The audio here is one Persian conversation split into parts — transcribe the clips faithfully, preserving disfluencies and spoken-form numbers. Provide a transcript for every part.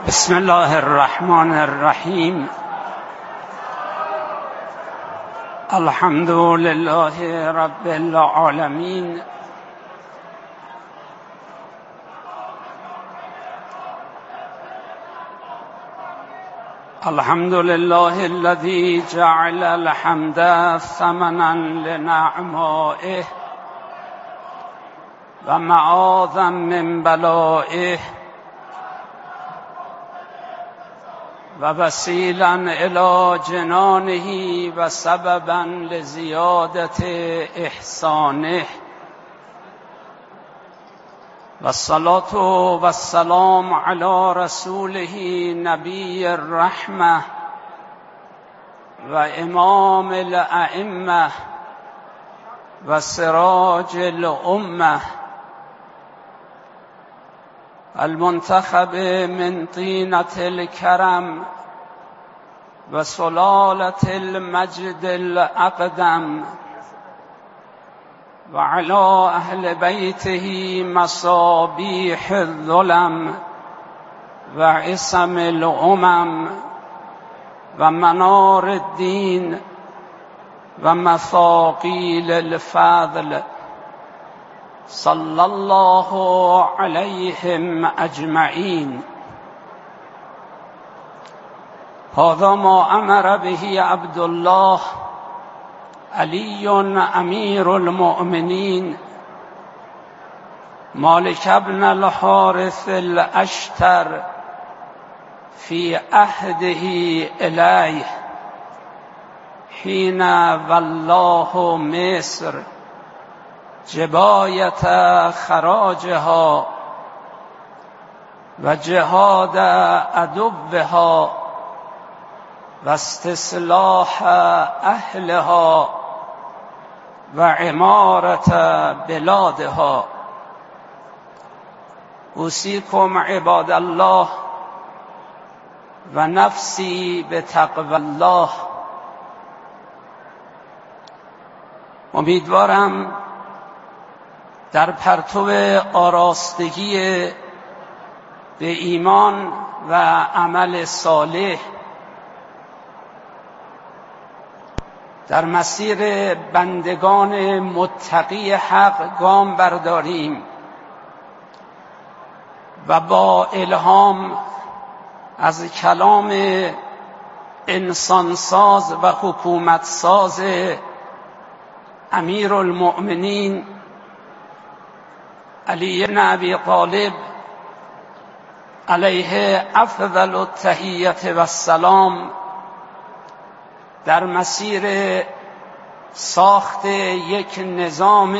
بسم الله الرحمن الرحیم. الحمد لله رب العالمین. الحمد لله الذي جعل الحمد ثمنا لنعمائه و معاذا من بلائه و وسیلا الی جنانه و سببا لزیادت احسانه و الصلاة و السلام علی رسوله نبی الرحمة و امام الائمة و سراج الامة المنتخب من طینة الکرم و سلالة المجد الاقدم و علی اهل بیته مصابیح الظلم و عصم الامم و منار الدین و مثاقیل الفضل صلی الله علیهم اجمعین. هذا ما امر به عبدالله علی امیر المؤمنین مالک ابن الحارث الاشتر فی عهده الیه حین والله مصر جبایت خراجها و جهاد عدوها و استصلاح اهلها و عمارت بلادها. اوصیکم عباد الله و نفسی بتقوی الله. امیدوارم در پرتو آراستگی به ایمان و عمل صالح در مسیر بندگان متقی حق گام برداریم و با الهام از کلام انسانساز و حکومتساز امیر المؤمنین علی بن ابی طالب علیه افضل التحیة و السلام در مسیر ساخت یک نظام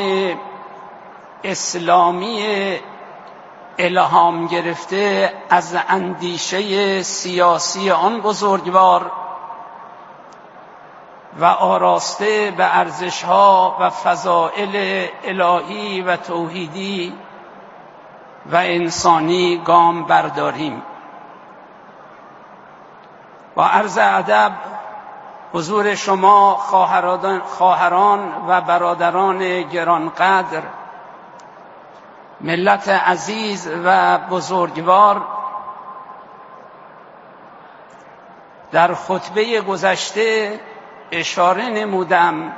اسلامی الهام گرفته از اندیشه سیاسی آن بزرگوار و آراسته به ارزش‌ها و فضائل الهی و توحیدی و انسانی گام برداریم. با عرض ادب حضور شما خواهران و برادران گرانقدر، ملت عزیز و بزرگوار، در خطبه گذشته اشاره نمودم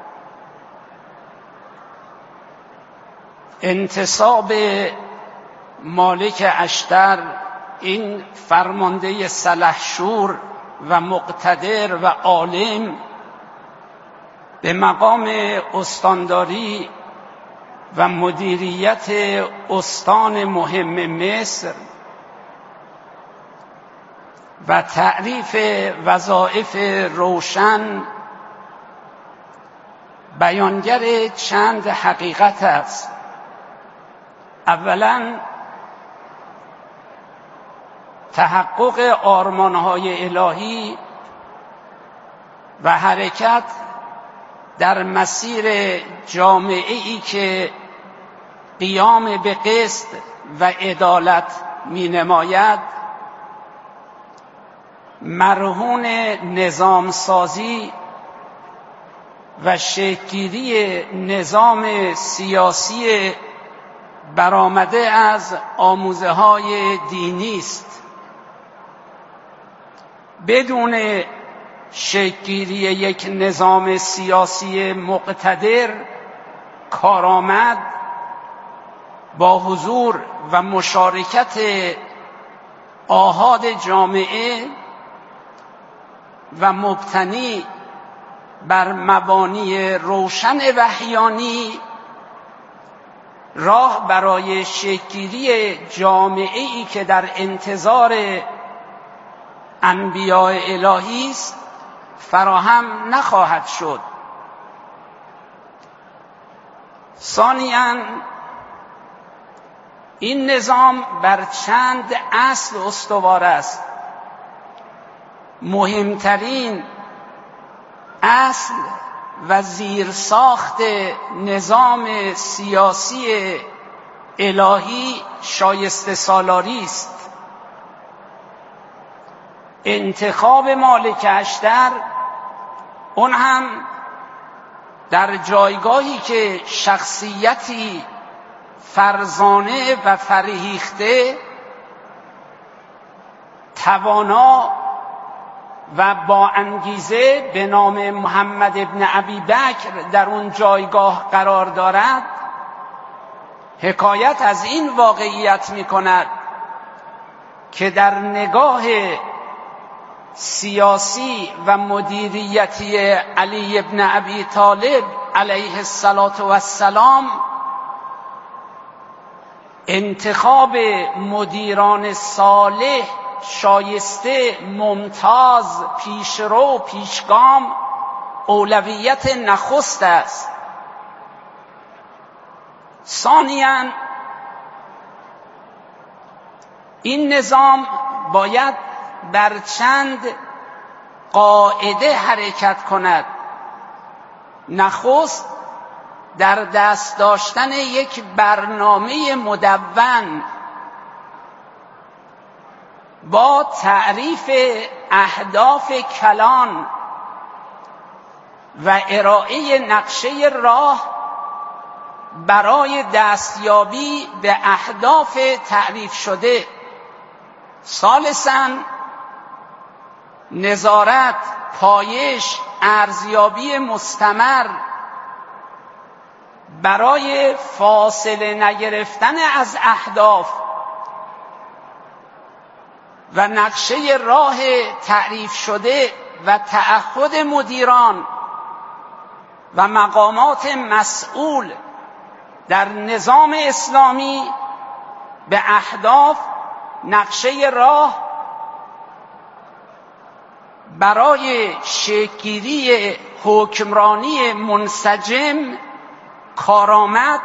انتصاب مالک اشتر، این فرمانده سلحشور و مقتدر و عالم، به مقام استانداری و مدیریت استان مهم مصر و تعریف وظایف روشن بیانگر چند حقیقت است. اولا تحقق آرمانهای الهی و حرکت در مسیر جامعه‌ای که قیام به قسط و عدالت می نماید، مرهون نظام سازی و شکل‌گیری نظام سیاسی برآمده از آموزه‌های دینی است بدون شکل‌گیری یک نظام سیاسی مقتدر، کارآمد، با حضور و مشارکت آحاد جامعه و مبتنی بر مبانی روشن وحیانی، راه برای شکل‌گیری جامعه‌ای که در انتظار انبیاء الهی است فراهم نخواهد شد. ثانیاً این نظام بر چند اصل استوار است. مهمترین اصل و زیرساخت نظام سیاسی الهی شایسته سالاری است. انتخاب مالک اشتر، اون هم در جایگاهی که شخصیتی فرزانه و فرهیخته، توانا و با انگیزه به نام محمد ابن ابی بکر در اون جایگاه قرار دارد، حکایت از این واقعیت می کند که در نگاه سیاسی و مدیریتی علی ابن ابی طالب علیه السلام انتخاب مدیران صالح، شایسته، ممتاز، پیشرو، پیشگام اولویت نخست است. ثانیاً این نظام باید بر چند قاعده حرکت کند. نخست در دست داشتن یک برنامه مدون با تعریف اهداف کلان و ارائه نقشه راه برای دستیابی به اهداف تعریف شده. ثالثاً نظارت، پایش، ارزیابی مستمر برای فاصله نگرفتن از اهداف و نقشه راه تعریف شده و تعهد مدیران و مقامات مسئول در نظام اسلامی به اهداف، نقشه راه برای شکل‌گیری حکمرانی منسجم، کارآمد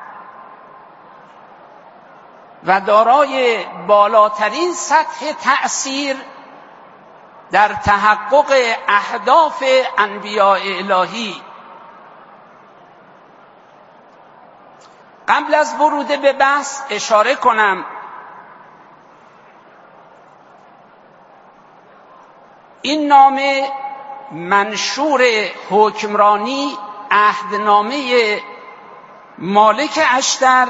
و دارای بالاترین سطح تأثیر در تحقق اهداف انبیاء الهی. قبل از ورود به بحث اشاره کنم این نامه منشور حکمرانی، عهدنامه مالک اشتر،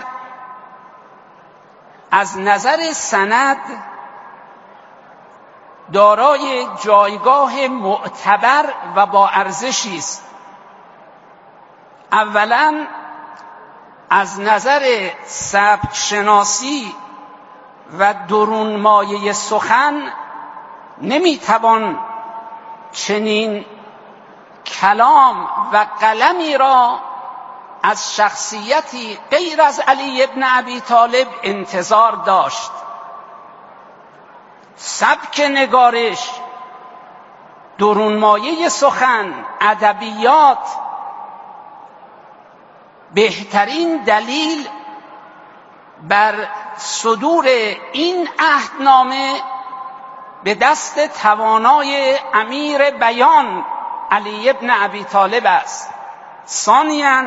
از نظر سند دارای جایگاه معتبر و با ارزشی است. اولاً از نظر سبک شناسی و درون مایه سخن نمیتوان چنین کلام و قلمی را از شخصیتی غیر از علی ابن ابی طالب انتظار داشت. سبک نگارش، درون مایه سخن، ادبیات بهترین دلیل بر صدور این عهدنامه به دست توانای امیر بیان علی ابن ابی طالب است. ثانیاً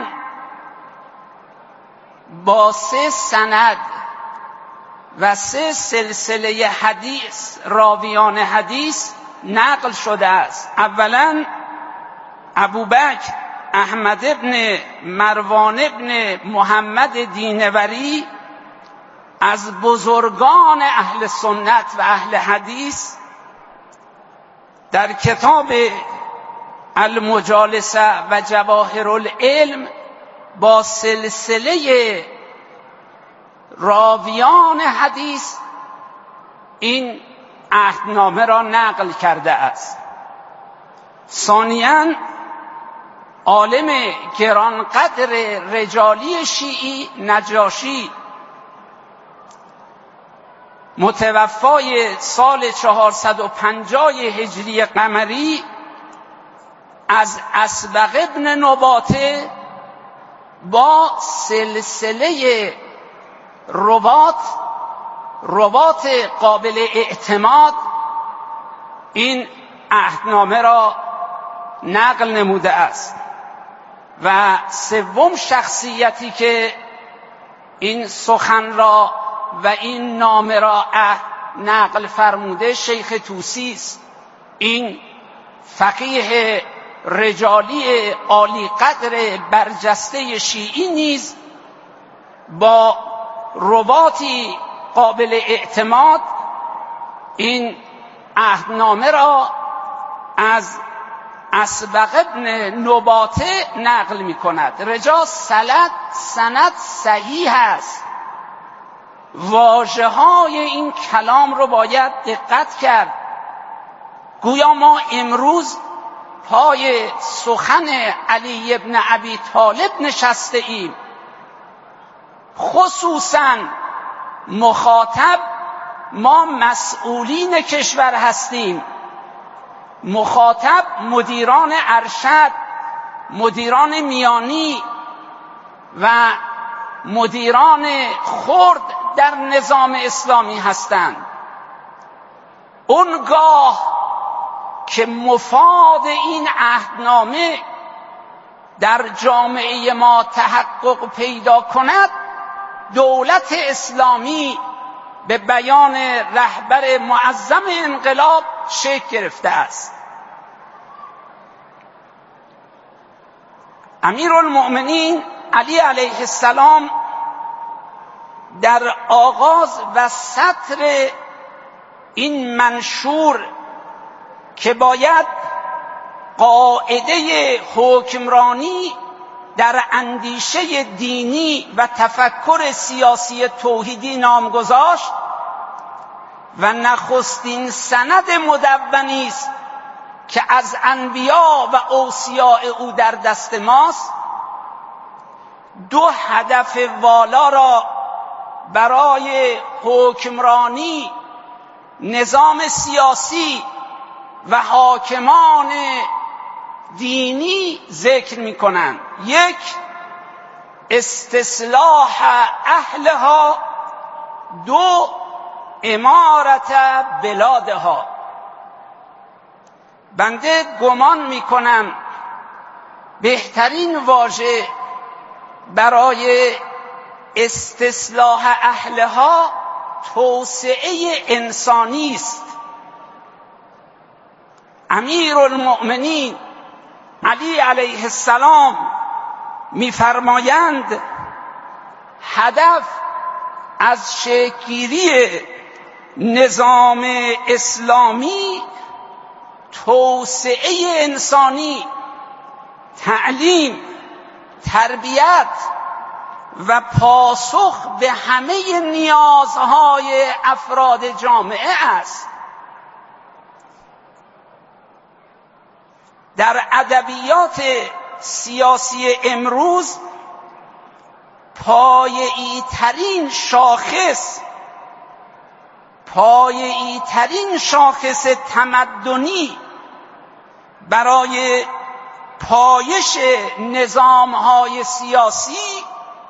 با سه سند و سه سلسله حدیث راویان حدیث نقل شده است. اولاً ابوبکر احمد ابن مروان ابن محمد دینوری از بزرگان اهل سنت و اهل حدیث در کتاب المجالسه و جواهر العلم با سلسله راویان حدیث این عهدنامه را نقل کرده است. ثانیاً عالم گرانقدر رجالی شیعی نجاشی متوفای سال چهارصد و پنجاه هجری قمری از اسبغ ابن نباته با سلسله روات روات قابل اعتماد این عهدنامه را نقل نموده است. و سوم شخصیتی که این سخن را و این نامه را نقل فرموده شیخ طوسی است. این فقیه رجالی عالی قدر برجسته شیعی نیز با رواتی قابل اعتماد این عهدنامه را از اسبغ ابن نباته نقل می کند. رجا سند سند صحیح است. واژه های این کلام رو باید دقت کرد. گویا ما امروز پای سخن علی ابن ابی طالب نشسته ایم. خصوصاً مخاطب ما مسئولین کشور هستیم. مخاطب مدیران ارشد، مدیران میانی و مدیران خرد در نظام اسلامی هستند. اونگاه که مفاد این عهدنامه در جامعه ما تحقق پیدا کند، دولت اسلامی به بیان رهبر معظم انقلاب شکل گرفته است. امیرالمؤمنین علی علیه السلام در آغاز و سطر این منشور که باید قاعده حکمرانی در اندیشه دینی و تفکر سیاسی توحیدی نام گذاشت و نخستین سند مدونی است که از انبیا و اوصیاء او در دست ماست، دو هدف والا را برای حکمرانی، نظام سیاسی و حاکمان دینی ذکر می کنند. یک، استصلاح اهلها. دو، امارت بلادها. بنده گمان می کنم بهترین واژه برای استصلاح اهلها توسعه انسانی است. امیرالمؤمنین علی علیه السلام می‌فرمایند هدف از شکل‌گیری نظام اسلامی توسعه انسانی، تعلیم، تربیت و پاسخ به همه نیازهای افراد جامعه است. در ادبیات سیاسی امروز پایه‌ای ترین شاخص پایه‌ای ترین شاخص تمدنی برای پایش نظام‌های سیاسی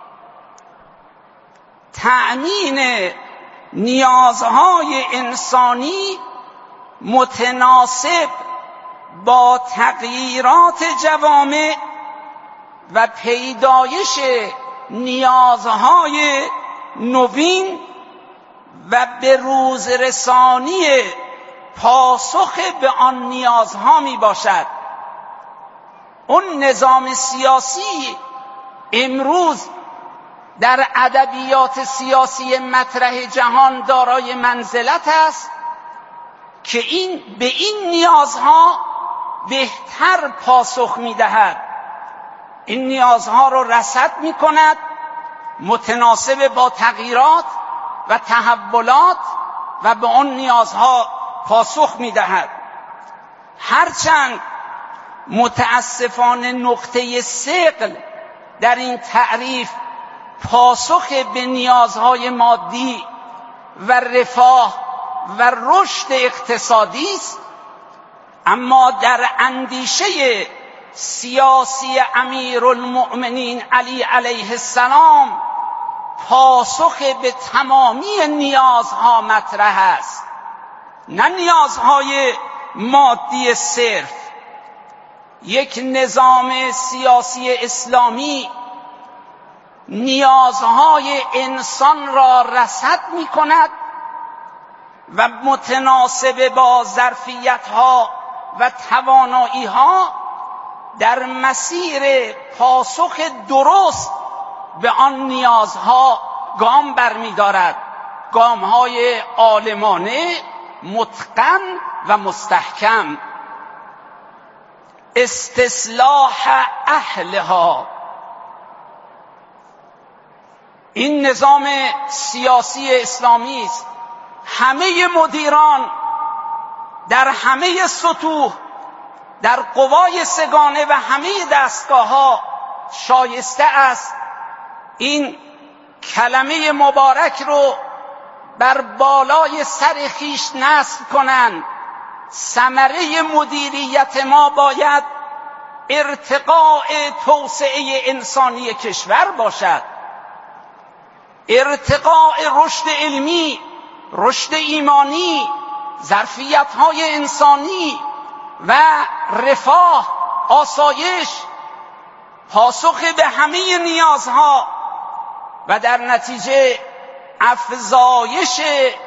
تأمین نیازهای انسانی متناسب با تغییرات جوامع و پیدایش نیازهای نوین و به روز رسانی پاسخ به آن نیازها می باشد. اون نظام سیاسی امروز در ادبیات سیاسی مطرح جهان دارای منزلت است که این به این نیازها بهتر پاسخ می‌دهد، این نیازها رو رصد می‌کند، متناسب با تغییرات و تحولات و به آن نیازها پاسخ می‌دهد. هرچند متاسفانه نقطه ثقل در این تعریف پاسخ به نیازهای مادی و رفاه و رشد اقتصادی است، اما در اندیشه سیاسی امیرالمؤمنین علی علیه السلام پاسخ به تمامی نیازها مطرح است، نه نیازهای مادی صرف. یک نظام سیاسی اسلامی نیازهای انسان را رصد می کند و متناسب با ظرفیت‌ها و توانایی‌ها در مسیر پاسخ درست به آن نیازها گام برمی‌دارد، گام‌های عالمانه، متقن و مستحکم. استصلاح اهلها، این نظام سیاسی اسلامی است. همه مدیران در همه سطوح، در قوای سگانه و همه دستگاه‌ها شایسته است این کلمه مبارک رو بر بالای سر خویش نصب کنند: ثمره مدیریت ما باید ارتقاء توسعه انسانی کشور باشد، ارتقاء رشد علمی، رشد ایمانی، ظرفیت‌های انسانی و رفاه، آسایش، پاسخ به همه نیازها و در نتیجه افزایش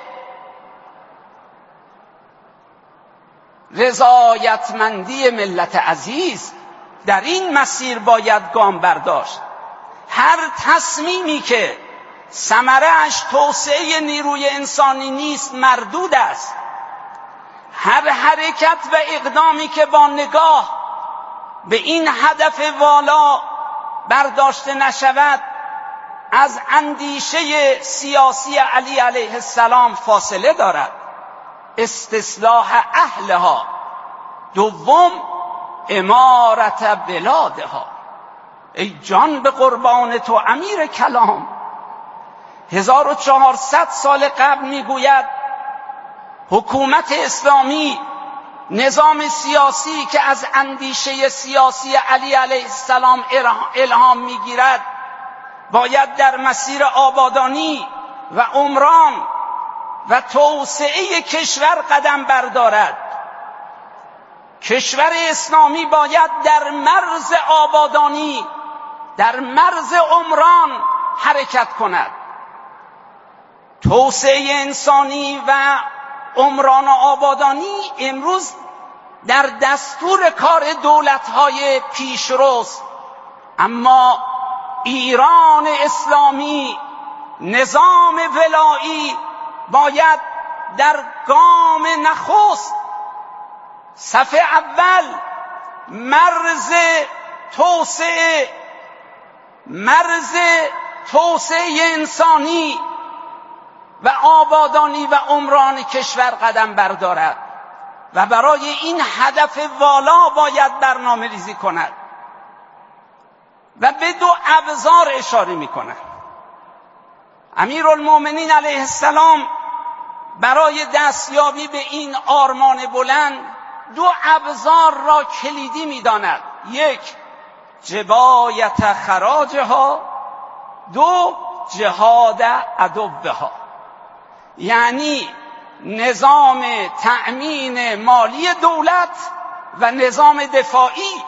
رضایتمندی ملت عزیز. در این مسیر باید گام برداشت. هر تصمیمی که ثمره‌اش توسعه نیروی انسانی نیست مردود است. هر حرکت و اقدامی که با نگاه به این هدف والا برداشته نشود از اندیشه سیاسی علی علیه السلام فاصله دارد. استصلاح اهلها. دوم، امارت بلادها. ای جان به قربان تو امیر کلام. هزار و چهارصد سال قبل میگوید حکومت اسلامی، نظام سیاسی که از اندیشه سیاسی علی علیه السلام الهام میگیرد، باید در مسیر آبادانی و عمران و توسعه کشور قدم بردارد. کشور اسلامی باید در مرز آبادانی، در مرز عمران حرکت کند. توسعه انسانی و عمران و آبادانی امروز در دستور کار دولت‌های پیشروست، اما ایران اسلامی، نظام ولایی باید در گام نخست، صف اول، مرز توسعه مرز توسعه انسانی و آبادانی و عمران کشور قدم بردارد و برای این هدف والا باید برنامه ریزی کند و به دو ابزار اشاره می کند. امیرالمؤمنین علیه السلام برای دستیابی به این آرمان بلند دو ابزار را کلیدی می داند. یک، جبایت خراجها، دو، جهاد عدوها. یعنی نظام تأمین مالی دولت و نظام دفاعی.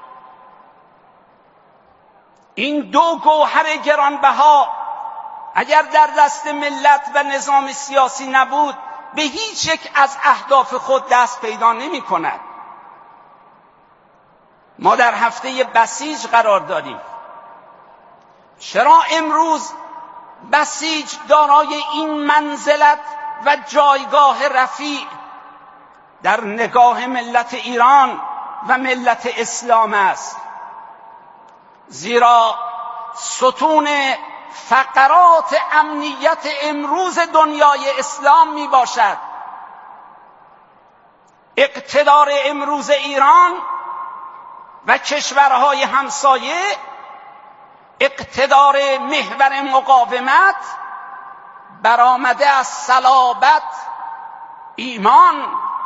این دو گوهر گرانبها اگر در دست ملت و نظام سیاسی نبود، به هیچ یک از اهداف خود دست پیدا نمی کند. ما در هفته بسیج قرار داریم. چرا امروز بسیج دارای این منزلت و جایگاه رفیع در نگاه ملت ایران و ملت اسلام است، زیرا ستون فقرات امنیت امروز دنیای اسلام می باشد. اقتدار امروز ایران و کشورهای همسایه، اقتدار محور مقاومت برآمده از صلابت، ایمان،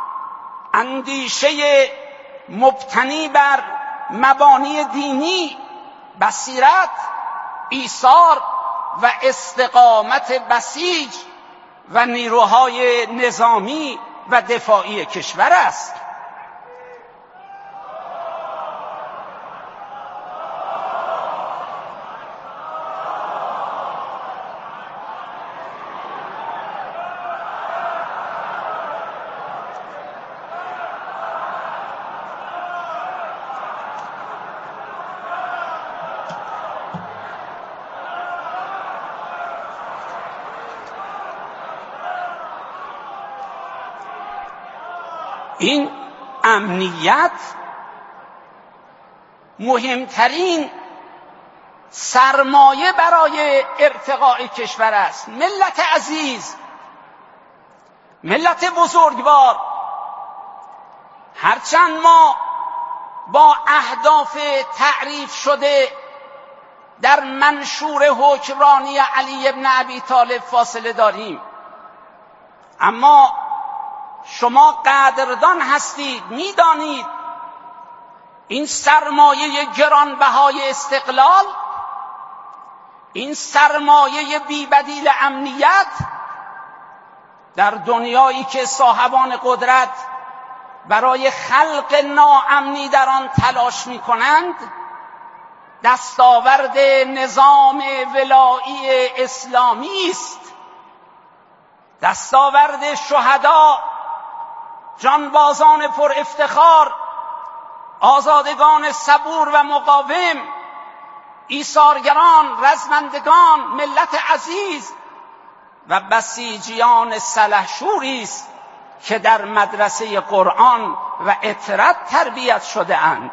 اندیشه مبتنی بر مبانی دینی، بصیرت، ایثار و استقامت بسیج و نیروهای نظامی و دفاعی کشور است. این امنیت مهمترین سرمایه برای ارتقاء کشور است. ملت عزیز، ملت بزرگوار، هرچند ما با اهداف تعریف شده در منشور حکمرانی علی بن ابی طالب فاصله داریم، اما شما قدردان هستید، میدانید این سرمایه گرانبهای استقلال، این سرمایه بی‌بدیل امنیت در دنیایی که صاحبان قدرت برای خلق ناامنی در آن تلاش می‌کنند، دستاورد نظام ولایی اسلامی است، دستاورد شهدا، جانبازان پر افتخار، آزادگان صبور و مقاوم، ایثارگران، رزمندگان، ملت عزیز و بسیجیان سلحشوری است که در مدرسه قرآن و اطرت تربیت شده اند.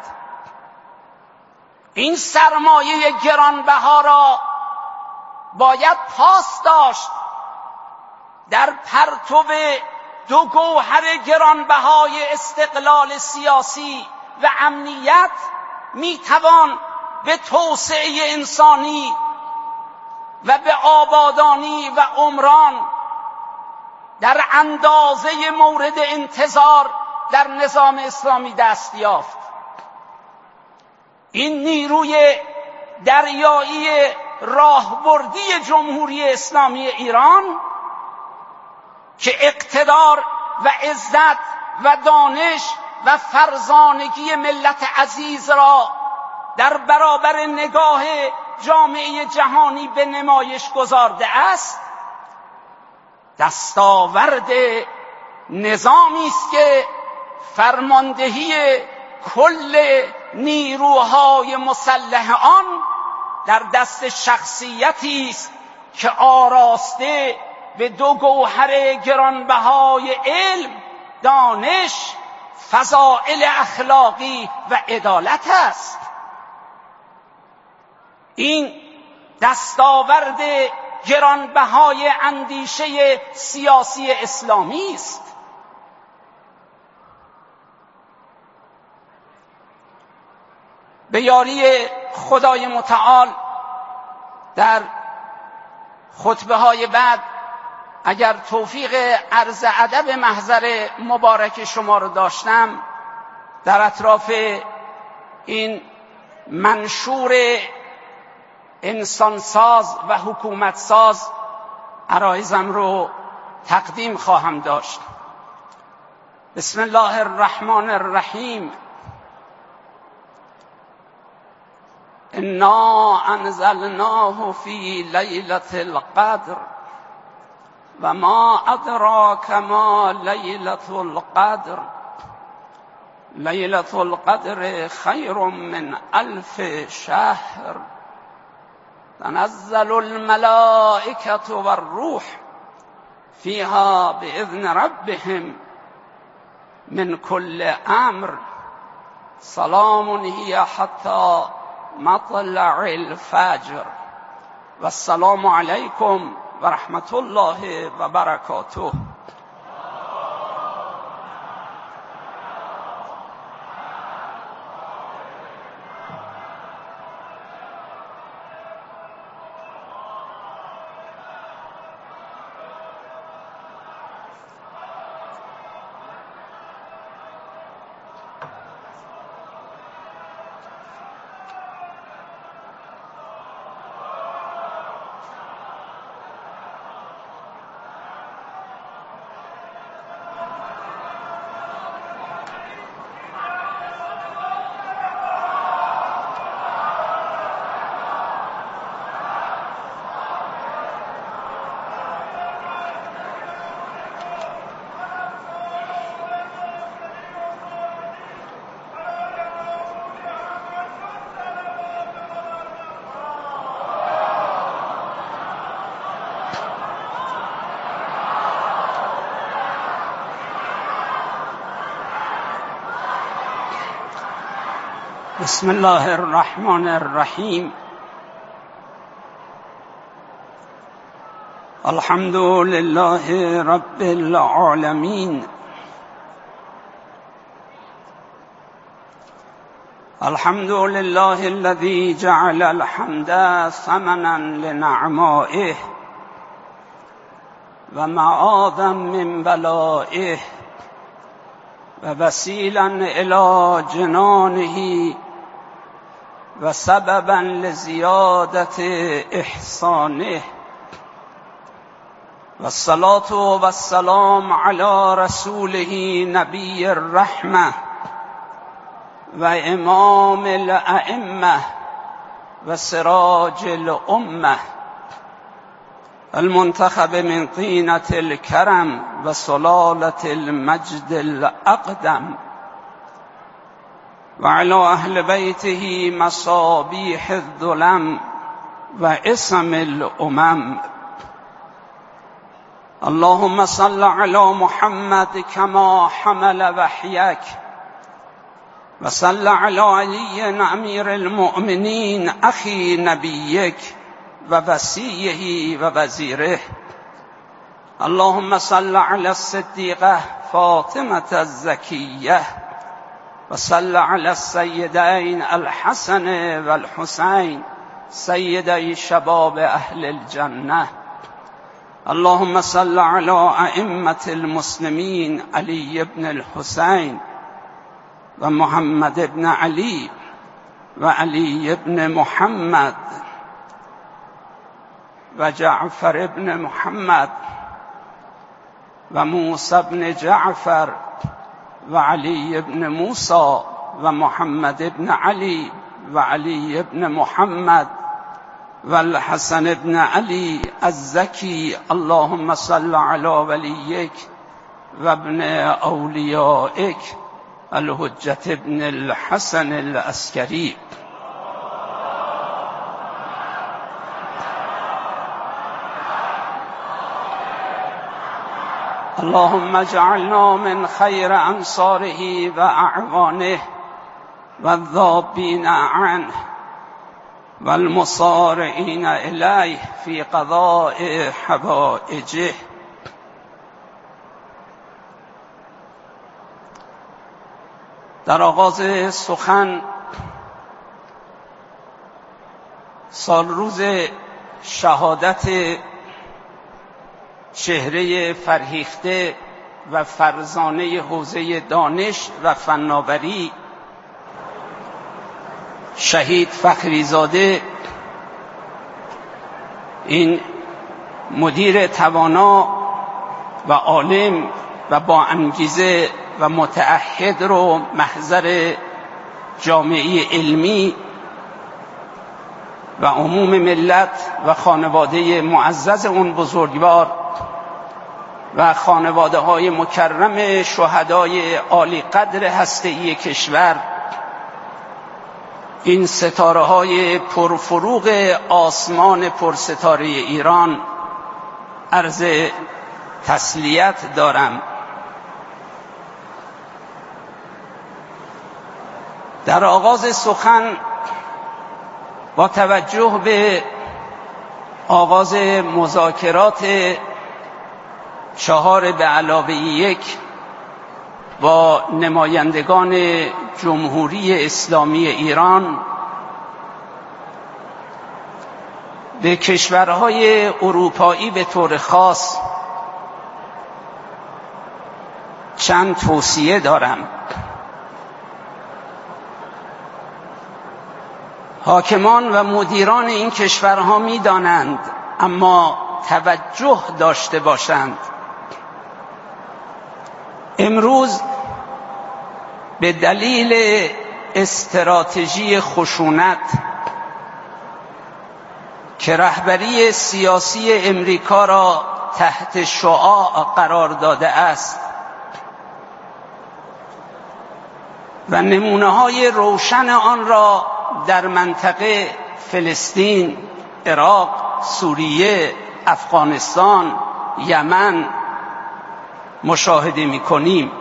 این سرمایه گرانبها را باید پاس داشت. در پرتو دو گوهر گرانبهای استقلال سیاسی و امنیت میتوان به توسعه انسانی و به آبادانی و عمران در اندازه مورد انتظار در نظام اسلامی دست یافت. این نیروی دریایی راهبردی جمهوری اسلامی ایران که اقتدار و عزت و دانش و فرزانگی ملت عزیز را در برابر نگاه جامعه جهانی به نمایش گذارده است، دستاورد نظامی است که فرماندهی کل نیروهای مسلح آن در دست شخصیتی است که آراسته به دو گوهر گرانبهای علم، دانش، فضائل اخلاقی و عدالت است. این دستاورد گرانبهای اندیشه سیاسی اسلامی است. به یاری خدای متعال در خطبه های بعد اگر توفیق عرض ادب محضر مبارک شما رو داشتم، در اطراف این منشور انسانساز و حکومتساز عرایزم رو تقدیم خواهم داشت. بسم الله الرحمن الرحیم. انا انزلناه فی لیلة القدر و ما ادراک ما لیلة القدر لیلة القدر خیر من الف شهر تنزل الملائکة والروح فیها باذن ربهم من كل أمر سلام هي حتى مطلع الفجر والسلام عليكم ورحمة الله وبركاته. بسم الله الرحمن الرحیم. الحمد لله رب العالمین. الحمد لله الذي جعل الحمد ثمنا لنعمائه ومعاذا من بلائه ووسيلا إلى جنانه وسببا لزيادة إحسانه، والصلاة والسلام على رسوله نبي الرحمة وإمام الأئمة وسراج الأمة المنتخب من طينة الكرم وسلالة المجد الأقدم، وعلى أهل بيته مصابيح الظلم وإسم الأمم. اللهم صل على محمد كما حمل وحيك، وصل على علي أمير المؤمنين أخي نبيك ووصيه ووزيره. اللهم صل على الصديقة فاطمة الزكية، وصل على السيدين الحسن والحسين سيدي شباب أهل الجنة. اللهم صل على أئمة المسلمين علي بن الحسين ومحمد بن علي وعلي بن محمد وجعفر بن محمد وموسى بن جعفر وعلي بن موسى ومحمد بن علي وعلي بن محمد والحسن بن علي الزكي. اللهم صل على وليك وابن أوليائك الحجة بن الحسن العسكري. اللهم اجعلنا من خير أنصاره وأعوانه والذابين عنه والمصارعين إليه في قضاء حوائجه. در آغاز سخن سال روز شهادت چهره فرهیخته و فرزانه حوزه دانش و فناوری شهید فخریزاده، این مدیر توانا و عالم و با انگیزه و متعهد رو محضر جامعه علمی و عموم ملت و خانواده معزز اون بزرگوار و خانواده های مکرم شهدای عالی قدر هسته‌ای کشور، این ستاره های پرفروغ آسمان پرستاره ایران، عرض تسلیت دارم. در آغاز سخن با توجه به آغاز مذاکرات چهار به علاوه یک با نمایندگان جمهوری اسلامی ایران به کشورهای اروپایی به طور خاص چند توصیه دارم. حاکمان و مدیران این کشورها می‌دانند، اما توجه داشته باشند. امروز به دلیل استراتژی خشونت که رهبری سیاسی امریکا را تحت شعاع قرار داده است و نمونه‌های روشن آن را در منطقه فلسطین، عراق، سوریه، افغانستان، یمن مشاهده می‌کنیم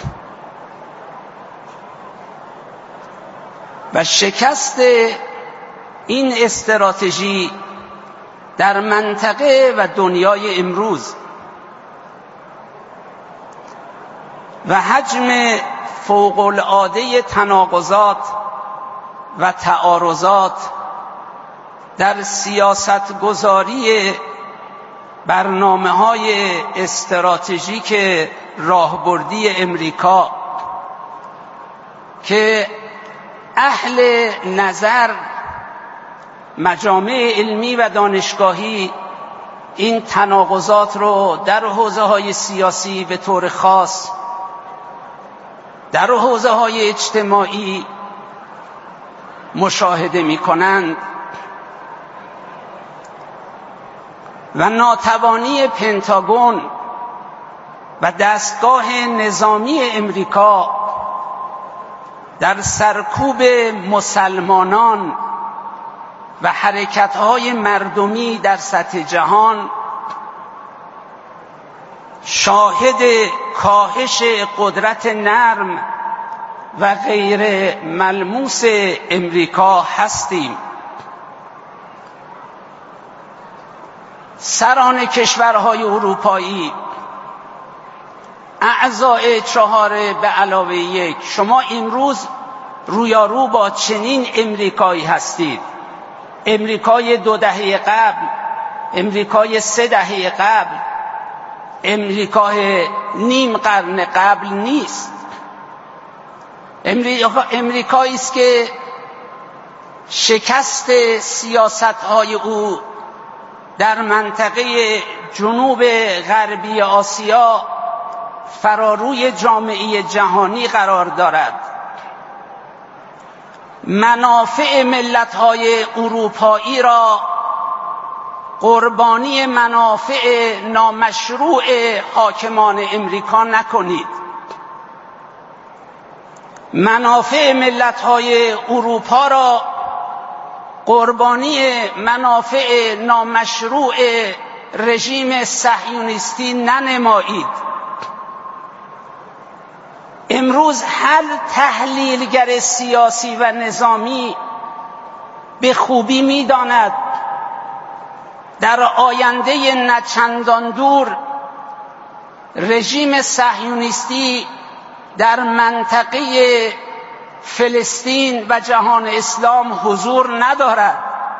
و شکست این استراتژی در منطقه و دنیای امروز و حجم فوق‌العاده تناقضات و تعارضات در سیاستگذاری برنامه‌های استراتژیک راهبردی امریکا که اهل نظر مجامع علمی و دانشگاهی این تناقضات رو در حوزه‌های سیاسی به طور خاص، در حوزه‌های اجتماعی مشاهده می‌کنند و ناتوانی پنتاگون و دستگاه نظامی امریکا در سرکوب مسلمانان و حرکت‌های مردمی در سطح جهان شاهد کاهش قدرت نرم و غیر ملموس امریکا هستیم. سران کشورهای اروپایی، اعضای چهار به علاوه یک، شما امروز رویارو با چنین امریکایی هستید. امریکای دو دهه قبل، امریکای سه دهه قبل، امریکای نیم قرن قبل نیست. امریکا امریکایی است که شکست سیاست‌های او در منطقه جنوب غربی آسیا فراروی جامعه جهانی قرار دارد. منافع ملت‌های اروپایی را قربانی منافع نامشروع حاکمان امریکا نکنید. منافع ملت‌های اروپا را قربانی منافع نامشروع رژیم صهیونیستی ننمایید. امروز هر تحلیلگر سیاسی و نظامی به خوبی می‌داند در آینده نچندان دور رژیم صهیونیستی در منطقه فلسطین و جهان اسلام حضور ندارد.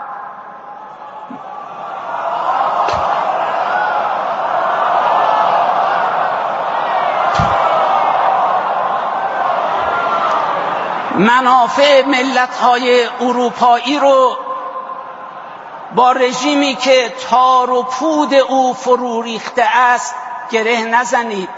منافع ملت‌های اروپایی رو با رژیمی که تار و پود او فرو ریخته است گره نزنید.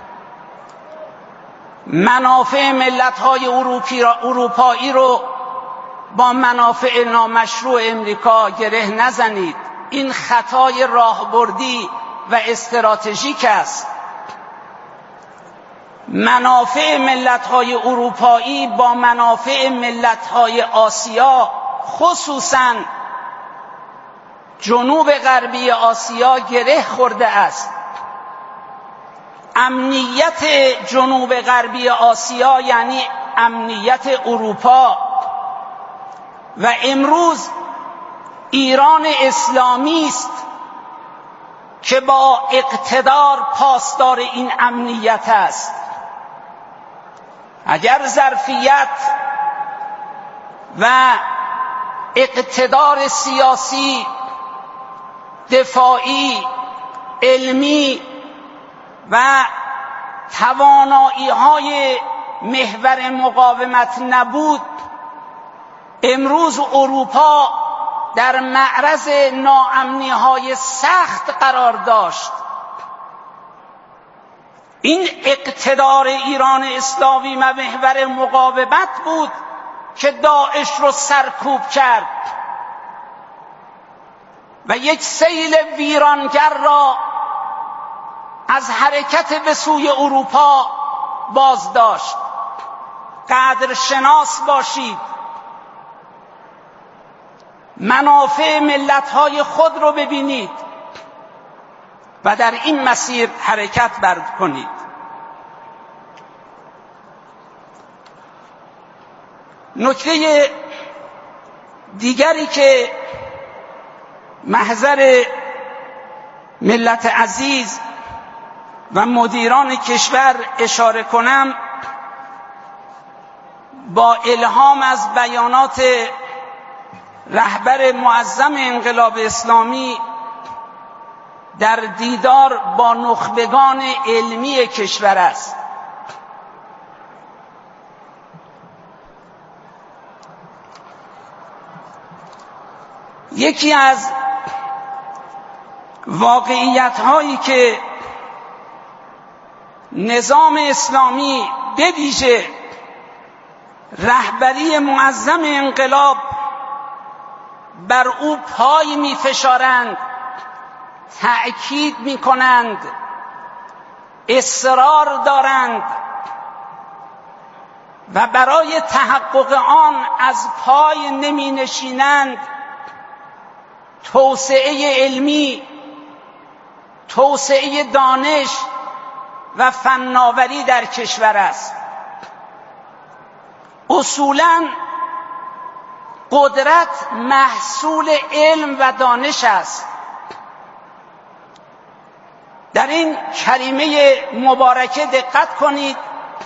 منافع ملت‌های اروپایی رو با منافع نامشروع امریکا گره نزنید. این خطای راهبردی و استراتژیک است. منافع ملت‌های اروپایی با منافع ملت‌های آسیا، خصوصاً جنوب غربی آسیا گره خورده است. امنیت جنوب غربی آسیا یعنی امنیت اروپا و امروز ایران اسلامی است که با اقتدار پاسدار این امنیت است. اگر ظرفیت و اقتدار سیاسی، دفاعی، علمی و توانایی‌های محور مقاومت نبود، امروز اروپا در معرض ناامنی‌های سخت قرار داشت. این اقتدار ایران اسلامی و محور مقاومت بود که داعش رو سرکوب کرد و یک سیل ویرانگر را از حرکت به سوی اروپا باز داشت. قدر شناس باشید، منافع ملت‌های خود رو ببینید و در این مسیر حرکت بر کنید. نکته دیگری که محضر ملت عزیز و مدیران کشور اشاره کنم، با الهام از بیانات رهبر معظم انقلاب اسلامی در دیدار با نخبگان علمی کشور است. یکی از واقعیت‌هایی که نظام اسلامی به ویژه رهبری معظم انقلاب بر او پای می‌فشارند، تأکید می‌کنند، اصرار دارند و برای تحقق آن از پای نمی‌نشینند، توسعه علمی، توسعه دانش و فناوری در کشور است. اصولاً قدرت محصول علم و دانش است. در این کریمه مبارکه دقت کنید،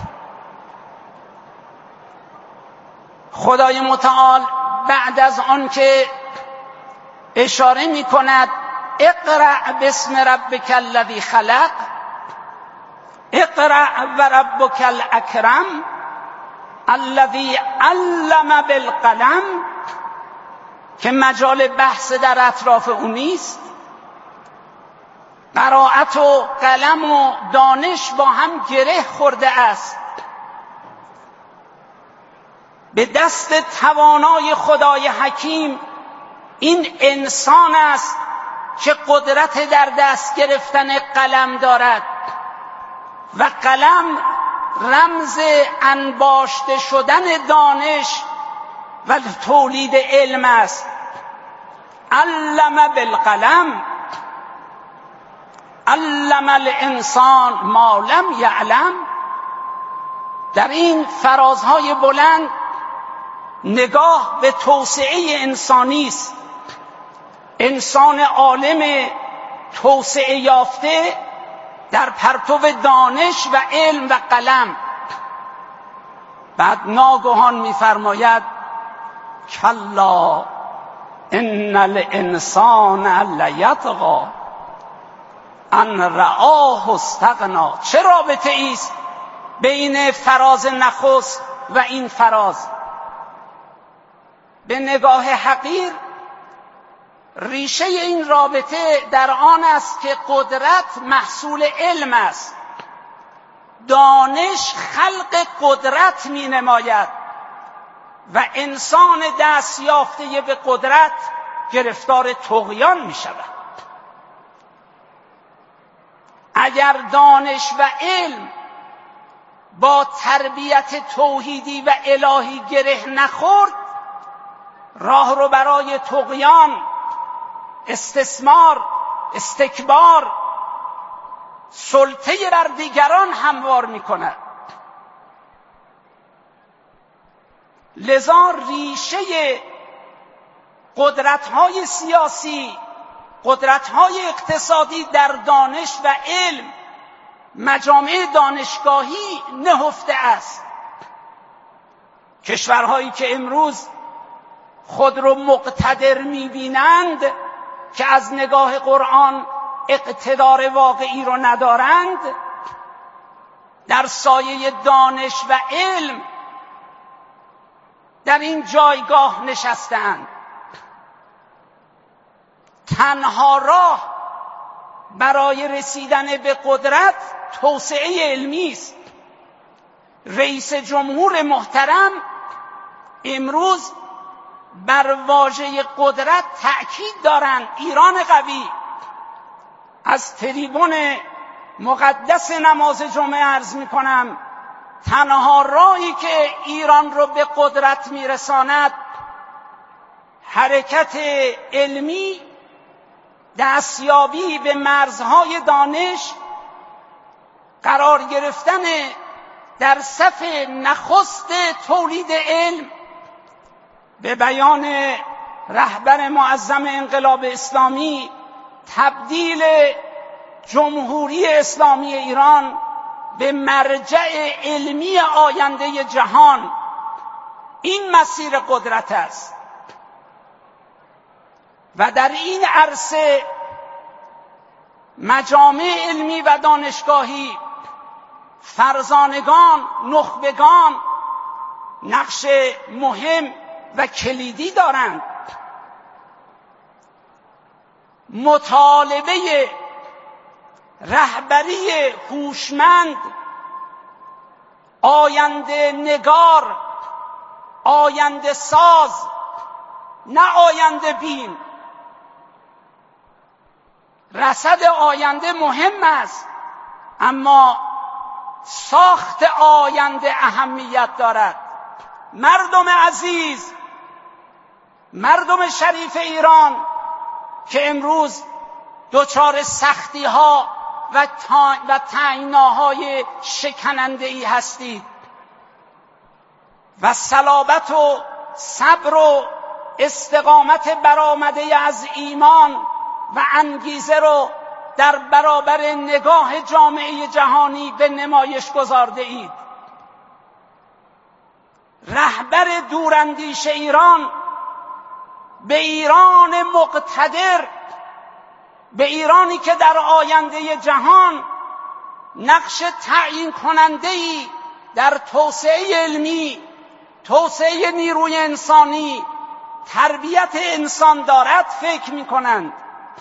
خدای متعال بعد از آن که اشاره می کند اقرأ باسم ربک الذی خلق، اقرأ و ربک الاکرم الذی علم بالقلم، که مجال بحث در اطراف او نیست. قرائت و قلم و دانش با هم گره خورده است. به دست توانای خدای حکیم این انسان است که قدرت در دست گرفتن قلم دارد و قلم رمز انباشته شدن دانش و تولید علم است. علم بالقلم، علم الانسان ما لم یعلم. در این فرازهای بلند نگاه به توسعه انسانی است. انسان عالم توسعه یافته در پرتو دانش و علم و قلم. بعد ناگهان می‌فرماید کلا ان الانسان لیطغی ان رآه استغنا. چه رابطه ایست بین فراز نخست و این فراز؟ به نگاه حقیر ریشه این رابطه در آن است که قدرت محصول علم است. دانش خلق قدرت می نماید و انسان دست یافته به قدرت گرفتار طغیان می شود. اگر دانش و علم با تربیت توحیدی و الهی گره نخورد، راه رو برای طغیان، استثمار، استکبار، سلطه بر دیگران هموار می‌کند. لذا ریشه قدرت‌های سیاسی، قدرت‌های اقتصادی در دانش و علم، مجامع دانشگاهی نهفته است. کشورهایی که امروز خود را مقتدر می‌بینند که از نگاه قرآن اقتدار واقعی را ندارند، در سایه دانش و علم در این جایگاه نشستند. تنها راه برای رسیدن به قدرت توسعه علمی است. رئیس جمهور محترم امروز بر واژه قدرت تأکید دارند. ایران قوی. از تریبون مقدس نماز جمعه عرض می کنم تنها راهی که ایران رو به قدرت میرساند حرکت علمی، دستیابی به مرزهای دانش، قرار گرفتن در صف نخست تولید علم، به بیان رهبر معظم انقلاب اسلامی تبدیل جمهوری اسلامی ایران به مرجع علمی آینده جهان. این مسیر قدرت است و در این عرصه مجامع علمی و دانشگاهی، فرزانگان، نخبگان نقش مهم و کلیدی دارند. مطالبه رهبری هوشمند، آینده نگار، آینده ساز، نه آینده بین. رصد آینده مهم است، اما ساخت آینده اهمیت دارد. مردم عزیز، مردم شریف ایران که امروز دچار سختی ها و و تنگناهای شکننده ای هستید و صلابت و صبر و استقامت برآمده از ایمان و انگیزه رو در برابر نگاه جامعه جهانی به نمایش گذارده اید. رهبر دوراندیش ایران به ایران مقتدر، به ایرانی که در آینده جهان نقش تعیین کننده‌ای در توسعه علمی، توسعه نیروی انسانی، تربیت انسان دارد فکر می‌کنند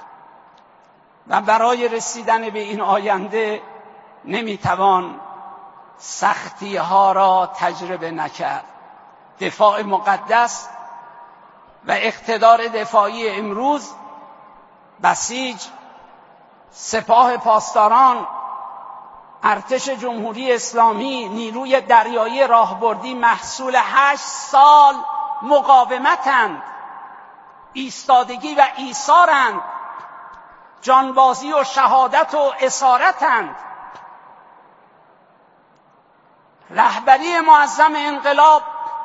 و برای رسیدن به این آینده نمی‌توان سختی‌ها را تجربه نکرد. دفاع مقدس و اقتدار دفاعی امروز، بسیج، سپاه پاسداران، ارتش جمهوری اسلامی، نیروی دریایی راهبردی محصول هشت سال مقاومتند، ایستادگی و ایثارند، جانبازی و شهادت و اسارتند. رهبری معظم انقلاب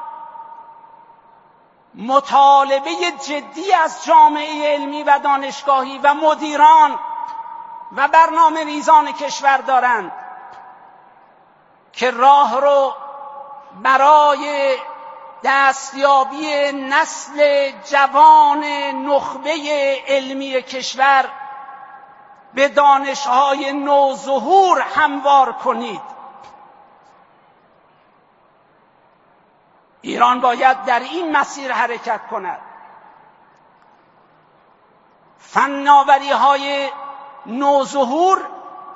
مطالبه جدی از جامعه علمی و دانشگاهی و مدیران و برنامه ریزان کشور دارند که راه رو برای دستیابی نسل جوان نخبه علمی کشور به دانش‌های نوظهور هموار کنید. ایران باید در این مسیر حرکت کند. فناوری‌های نوظهور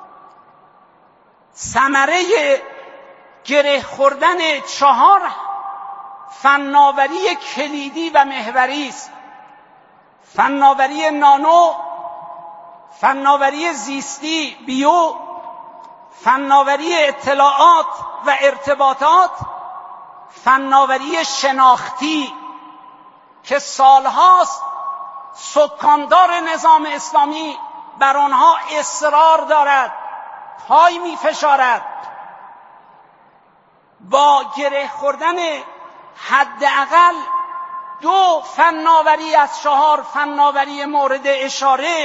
ثمره گره خوردن چهار فناوری کلیدی و محوری است: فناوری نانو، فناوری زیستی بیو، فناوری اطلاعات و ارتباطات، فناوری شناختی که سالهاست سکاندار نظام اسلامی بر آنها اصرار دارد پای می فشارد. با گره خوردن حداقل دو فناوری از چهار فناوری مورد اشاره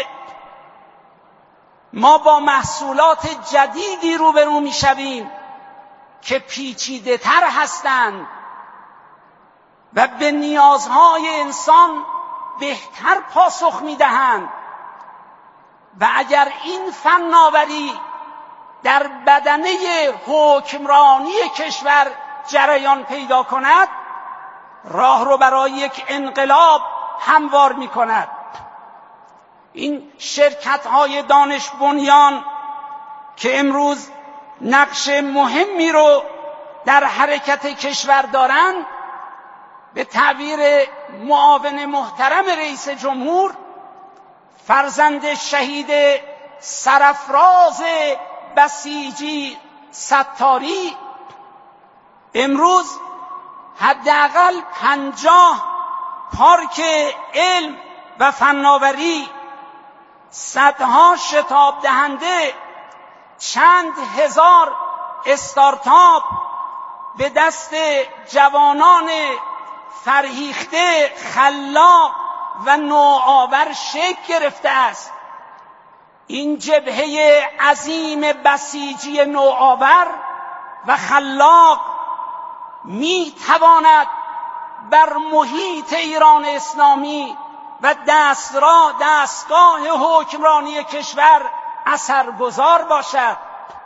ما با محصولات جدیدی روبرو میشویم که پیچیده تر هستند و به نیازهای انسان بهتر پاسخ میدهند و اگر این فناوری در بدنه حکمرانی کشور جریان پیدا کند راه رو برای یک انقلاب هموار می کند. این شرکت های دانش بنیان که امروز نقش مهمی رو در حرکت کشور دارند به تعبیر معاون محترم رئیس جمهور فرزند شهید سرافراز بسیجی ستاری امروز حداقل پنجاه پارک علم و فناوری، صدها شتاب دهنده، چند هزار استارتاپ به دست جوانان فرهیخته، خلاق و نوآور شکل گرفته است. این جبهه عظیم بسیجی نوآور و خلاق می تواند بر محیط ایران اسلامی و دسترا دستگاه حکمرانی کشور اثرگذار باشد.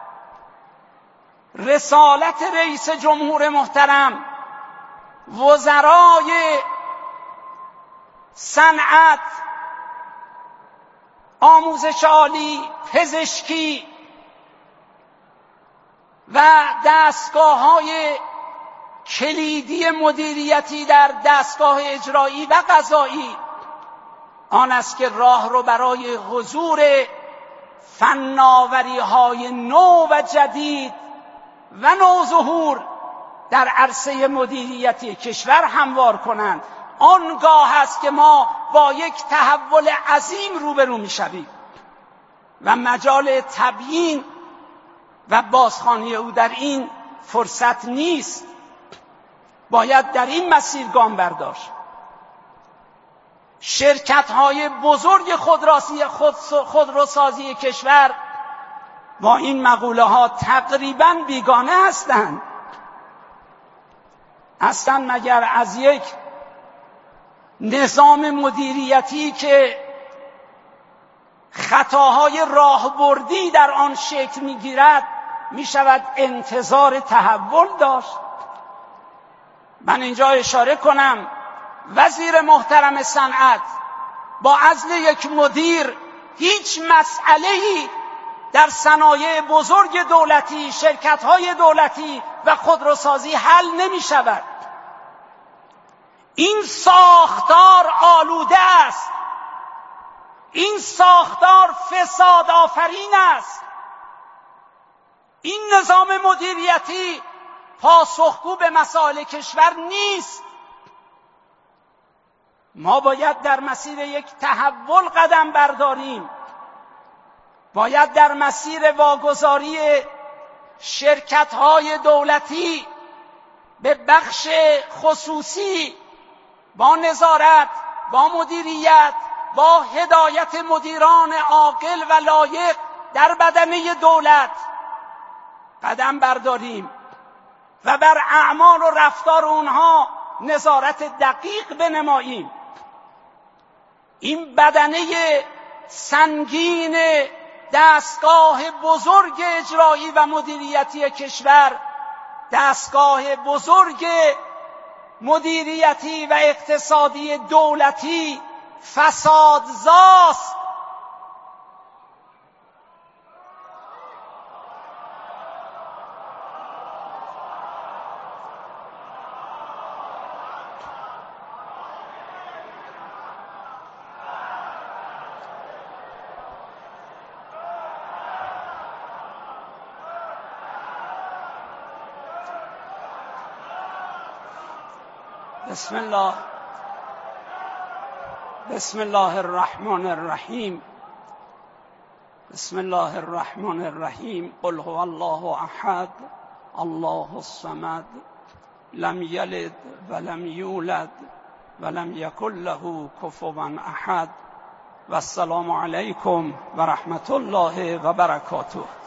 رسالت رئیس جمهور محترم، وزرای صنعت، آموزش عالی، پزشکی و دستگاه‌های کلیدی مدیریتی در دستگاه اجرایی و قضایی آن است که راه رو برای حضور فناوری‌های نو و جدید و نوظهور در عرصه مدیریتی کشور هموار کنند. آنگاه است که ما با یک تحول عظیم روبرو می‌شویم و مجال تبیین و بازخوانی او در این فرصت نیست. باید در این مسیر گام برداشت. شرکت‌های بزرگ خودروسازی خودروسازی کشور با این مقوله ها تقریباً بیگانه هستند. اصلا مگر از یک نظام مدیریتی که خطاهای راهبردی در آن شکل می‌گیرد می‌شود انتظار تحول داشت؟ من اینجا اشاره کنم وزیر محترم صنعت با عزل یک مدیر هیچ مسئله‌ای در صنایع بزرگ دولتی، شرکت‌های دولتی و خودروسازی حل نمی‌شود. این ساختار آلوده است. این ساختار فساد آفرین است. این نظام مدیریتی پاسخگو به مسائل کشور نیست. ما باید در مسیر یک تحول قدم برداریم. باید در مسیر واگذاری شرکت‌های دولتی به بخش خصوصی با نظارت، با مدیریت، با هدایت مدیران عاقل و لایق در بدنه دولت قدم برداریم و بر اعمال و رفتار اونها نظارت دقیق بنماییم. این بدنه سنگین دستگاه بزرگ اجرایی و مدیریتی کشور، دستگاه بزرگ مدیریتی و اقتصادی دولتی فسادزاست. بسم الله بسم الله الرحمن الرحیم. بسم الله الرحمن الرحیم. قل هو الله احد الله الصمد لم یلد ولم یولد ولم یکن له کفوا احد و السلام علیکم و رحمت الله و برکاته.